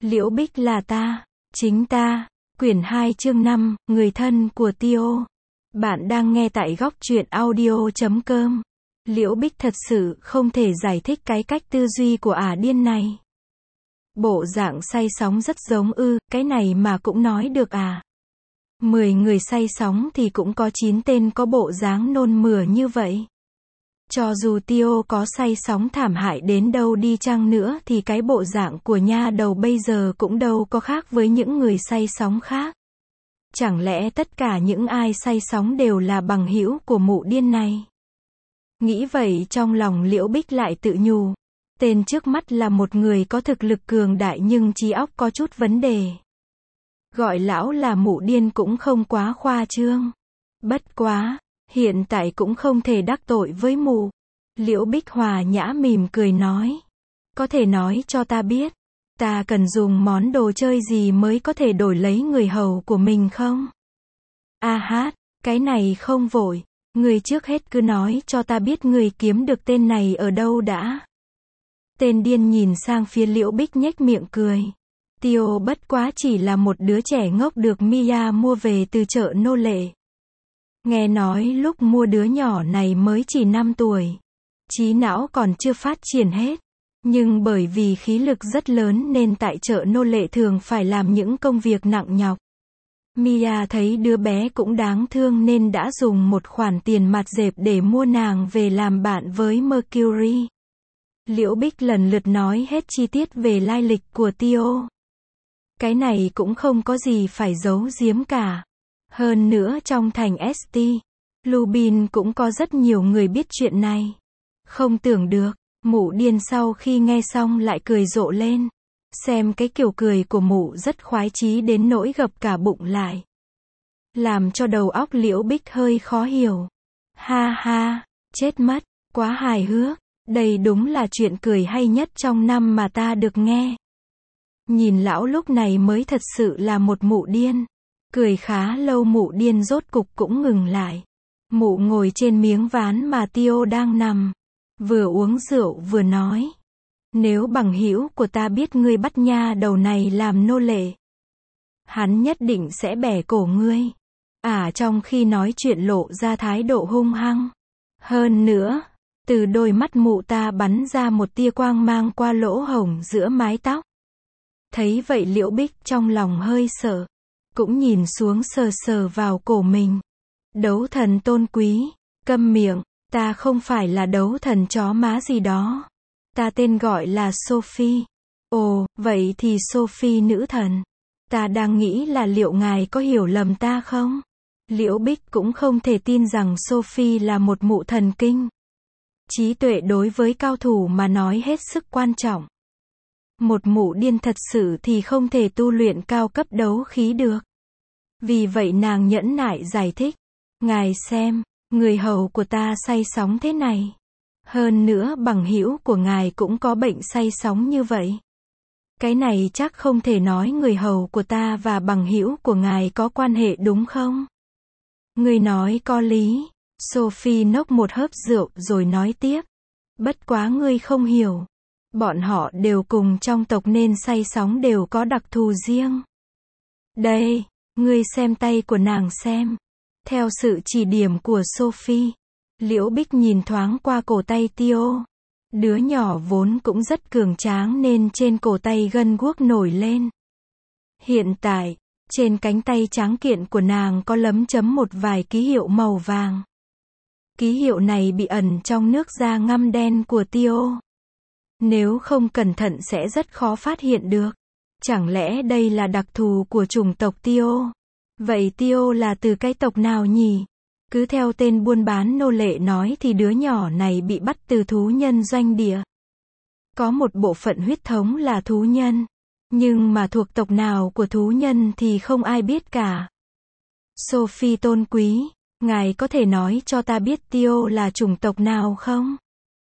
Liễu Bích là ta, chính ta. Quyển 2 chương 5, người thân của Tio. Bạn đang nghe tại góc truyện audio.com. Liễu Bích thật sự không thể giải thích cái cách tư duy của ả điên này. Bộ dạng say sóng rất giống cái này mà cũng nói được à. 10 người say sóng thì cũng có 9 tên có bộ dáng nôn mửa như vậy. Cho dù Tio có say sóng thảm hại đến đâu đi chăng nữa thì cái bộ dạng của nha đầu bây giờ cũng đâu có khác với những người say sóng khác. Chẳng lẽ tất cả những ai say sóng đều là bằng hữu của mụ điên này? Nghĩ vậy trong lòng Liễu Bích lại tự nhủ. Tên trước mắt là một người có thực lực cường đại nhưng trí óc có chút vấn đề. Gọi lão là mụ điên cũng không quá khoa trương. Bất quá, hiện tại cũng không thể đắc tội với mụ. Liễu Bích hòa nhã mỉm cười nói. Có thể nói cho ta biết, ta cần dùng món đồ chơi gì mới có thể đổi lấy người hầu của mình không? Cái này không vội. Người trước hết cứ nói cho ta biết người kiếm được tên này ở đâu đã. Tên điên nhìn sang phía Liễu Bích nhếch miệng cười. Tio bất quá chỉ là một đứa trẻ ngốc được Mia mua về từ chợ nô lệ. Nghe nói lúc mua đứa nhỏ này mới chỉ 5 tuổi. Trí não còn chưa phát triển hết. Nhưng bởi vì khí lực rất lớn nên tại chợ nô lệ thường phải làm những công việc nặng nhọc. Mia thấy đứa bé cũng đáng thương nên đã dùng một khoản tiền mặt dẹp để mua nàng về làm bạn với Mercury. Liễu Bích lần lượt nói hết chi tiết về lai lịch của Tio. Cái này cũng không có gì phải giấu giếm cả. Hơn nữa trong thành St. Lubin cũng có rất nhiều người biết chuyện này. Không tưởng được, mụ điên sau khi nghe xong lại cười rộ lên. Xem cái kiểu cười của mụ rất khoái chí đến nỗi gập cả bụng lại. Làm cho đầu óc Liễu Bích hơi khó hiểu. Ha, chết mất, quá hài hước. Đây đúng là chuyện cười hay nhất trong năm mà ta được nghe. Nhìn lão lúc này mới thật sự là một mụ điên. Cười khá lâu mụ điên rốt cục cũng ngừng lại. Mụ ngồi trên miếng ván mà Tio đang nằm. Vừa uống rượu vừa nói. Nếu bằng hữu của ta biết ngươi bắt nha đầu này làm nô lệ, hắn nhất định sẽ bẻ cổ ngươi. Trong khi nói chuyện lộ ra thái độ hung hăng. Hơn nữa, từ đôi mắt mụ ta bắn ra một tia quang mang qua lỗ hổng giữa mái tóc. Thấy vậy Liễu Bích trong lòng hơi sợ. Cũng nhìn xuống sờ sờ vào cổ mình. Đấu thần tôn quý, câm miệng, ta không phải là đấu thần chó má gì đó. Ta tên gọi là Sophie. Ồ, vậy thì Sophie nữ thần. Ta đang nghĩ là liệu ngài có hiểu lầm ta không? Liễu Bích cũng không thể tin rằng Sophie là một mụ thần kinh. Trí tuệ đối với cao thủ mà nói hết sức quan trọng. Một mụ điên thật sự thì không thể tu luyện cao cấp đấu khí được. Vì vậy nàng nhẫn nại giải thích. Ngài xem, người hầu của ta say sóng thế này. Hơn nữa bằng hữu của ngài cũng có bệnh say sóng như vậy. Cái này chắc không thể nói người hầu của ta và bằng hữu của ngài có quan hệ đúng không? Người nói có lý. Sophie nốc một hớp rượu rồi nói tiếp. Bất quá ngươi không hiểu. Bọn họ đều cùng trong tộc nên say sóng đều có đặc thù riêng. Đây, ngươi xem tay của nàng xem. Theo sự chỉ điểm của Sophie, Liễu Bích nhìn thoáng qua cổ tay Tio. Đứa nhỏ vốn cũng rất cường tráng nên trên cổ tay gân guốc nổi lên. Hiện tại, trên cánh tay tráng kiện của nàng có lấm chấm một vài ký hiệu màu vàng. Ký hiệu này bị ẩn trong nước da ngăm đen của Tio. Nếu không cẩn thận sẽ rất khó phát hiện được. Chẳng lẽ đây là đặc thù của chủng tộc Tio? Vậy Tio là từ cái tộc nào nhỉ? Cứ theo tên buôn bán nô lệ nói thì đứa nhỏ này bị bắt từ thú nhân doanh địa. Có một bộ phận huyết thống là thú nhân. Nhưng mà thuộc tộc nào của thú nhân thì không ai biết cả. Sophie tôn quý, ngài có thể nói cho ta biết Tio là chủng tộc nào không?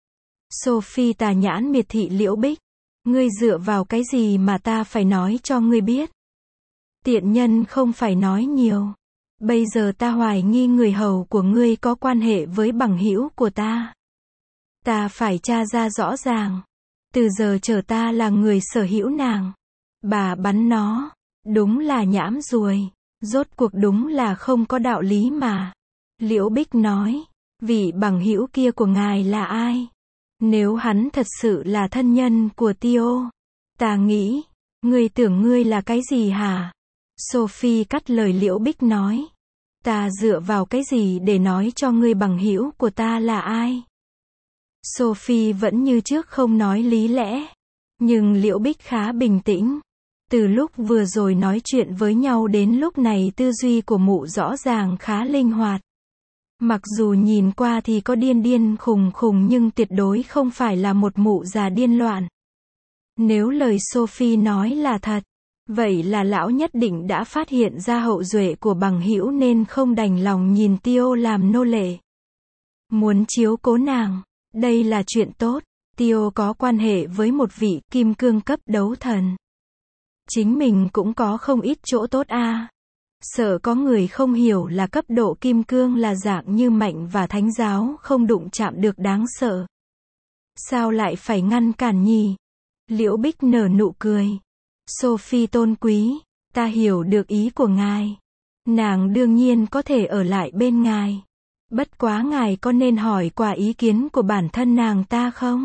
Sophie tà nhãn miệt thị Liễu Bích. Ngươi dựa vào cái gì mà ta phải nói cho ngươi biết? Tiện nhân không phải nói nhiều. Bây giờ ta hoài nghi người hầu của ngươi có quan hệ với bằng hữu của ta. Ta phải tra ra rõ ràng. Từ giờ trở ta là người sở hữu nàng. Bà bắn nó. Đúng là nhãm ruồi. Rốt cuộc đúng là không có đạo lý mà. Liễu Bích nói. Vị bằng hữu kia của ngài là ai? Nếu hắn thật sự là thân nhân của Tiêu, ta nghĩ, ngươi tưởng ngươi là cái gì hả? Sophie cắt lời Liễu Bích nói. Ta dựa vào cái gì để nói cho ngươi bằng hữu của ta là ai? Sophie vẫn như trước không nói lý lẽ. Nhưng Liễu Bích khá bình tĩnh. Từ lúc vừa rồi nói chuyện với nhau đến lúc này tư duy của mụ rõ ràng khá linh hoạt. Mặc dù nhìn qua thì có điên điên khùng khùng nhưng tuyệt đối không phải là một mụ già điên loạn. Nếu lời Sophie nói là thật, vậy là lão nhất định đã phát hiện ra hậu duệ của bằng hữu nên không đành lòng nhìn Tiêu làm nô lệ. Muốn chiếu cố nàng, đây là chuyện tốt. Tiêu có quan hệ với một vị kim cương cấp đấu thần. Chính mình cũng có không ít chỗ tốt a. Sợ có người không hiểu là cấp độ kim cương là dạng như mạnh và thánh giáo không đụng chạm được đáng sợ. Sao lại phải ngăn cản nhỉ? Liễu Bích nở nụ cười. Sophie tôn quý, ta hiểu được ý của ngài. Nàng đương nhiên có thể ở lại bên ngài. Bất quá ngài có nên hỏi qua ý kiến của bản thân nàng ta không?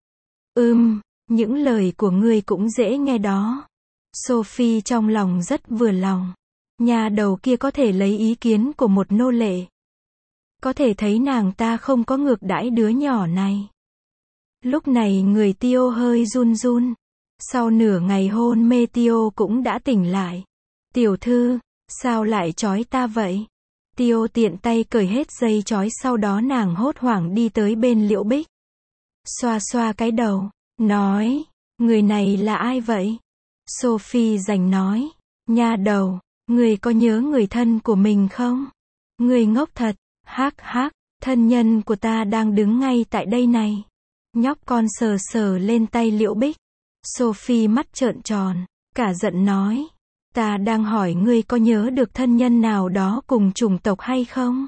Những lời của ngươi cũng dễ nghe đó. Sophie trong lòng rất vừa lòng. Nhà đầu kia có thể lấy ý kiến của một nô lệ. Có thể thấy nàng ta không có ngược đãi đứa nhỏ này. Lúc này người Tiêu hơi run run. Sau nửa ngày hôn mê Tiêu cũng đã tỉnh lại. Tiểu thư, sao lại trói ta vậy? Tiêu tiện tay cởi hết dây trói, sau đó nàng hốt hoảng đi tới bên Liễu Bích. Xoa xoa cái đầu, nói, người này là ai vậy? Sophie rành nói, nha đầu, người có nhớ người thân của mình không? Người ngốc thật, hắc hắc, thân nhân của ta đang đứng ngay tại đây này. Nhóc con sờ sờ lên tay Liễu Bích. Sophie mắt trợn tròn, cả giận nói, ta đang hỏi ngươi có nhớ được thân nhân nào đó cùng chủng tộc hay không?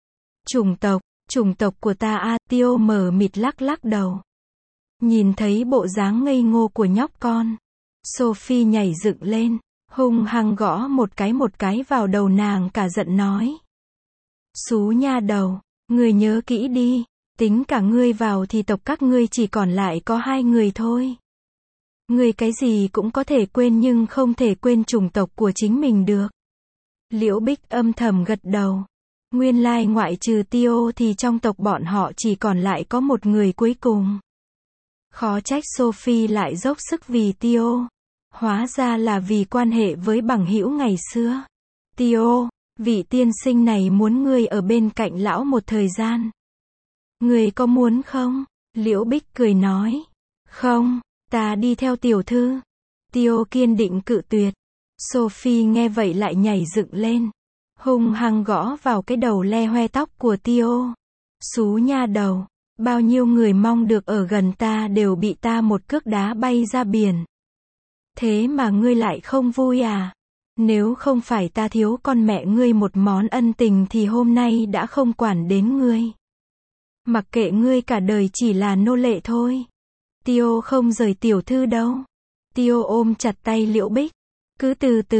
Chủng tộc của ta a. Tiêu mờ mịt lắc lắc đầu. Nhìn thấy bộ dáng ngây ngô của nhóc con, Sophie nhảy dựng lên, hung hăng gõ một cái vào đầu nàng, cả giận nói. Xú nha đầu, ngươi nhớ kỹ đi, tính cả ngươi vào thì tộc các ngươi chỉ còn lại có 2 người thôi. Ngươi cái gì cũng có thể quên nhưng không thể quên chủng tộc của chính mình được. Liễu Bích âm thầm gật đầu. Nguyên lai ngoại trừ Tiêu thì trong tộc bọn họ chỉ còn lại có một người cuối cùng. Khó trách Sophie lại dốc sức vì Tiêu. Hóa ra là vì quan hệ với bằng hữu ngày xưa. Tiêu, vị tiên sinh này muốn ngươi ở bên cạnh lão một thời gian. Ngươi có muốn không? Liễu Bích cười nói. Không, ta đi theo tiểu thư. Tiêu kiên định cự tuyệt. Sophie nghe vậy lại nhảy dựng lên, hung hăng gõ vào cái đầu le hoe tóc của Tiêu. Xú nha đầu, bao nhiêu người mong được ở gần ta đều bị ta một cước đá bay ra biển. Thế mà ngươi lại không vui à? Nếu không phải ta thiếu con mẹ ngươi một món ân tình thì hôm nay đã không quản đến ngươi. Mặc kệ ngươi cả đời chỉ là nô lệ thôi. Tiêu không rời tiểu thư đâu. Tiêu ôm chặt tay Liễu Bích. Cứ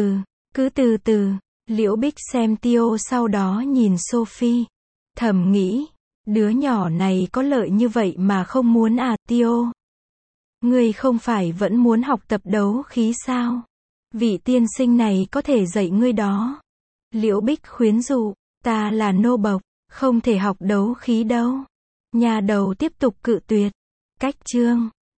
từ từ. Liễu Bích xem Tiêu, sau đó nhìn Sophie. Thầm nghĩ, đứa nhỏ này có lợi như vậy mà không muốn à? Tiêu, ngươi không phải vẫn muốn học tập đấu khí sao? Vị tiên sinh này có thể dạy ngươi đó. Liễu Bích khuyến dụ, ta là nô bộc, không thể học đấu khí đâu. Nhà đầu tiếp tục cự tuyệt. Cách chương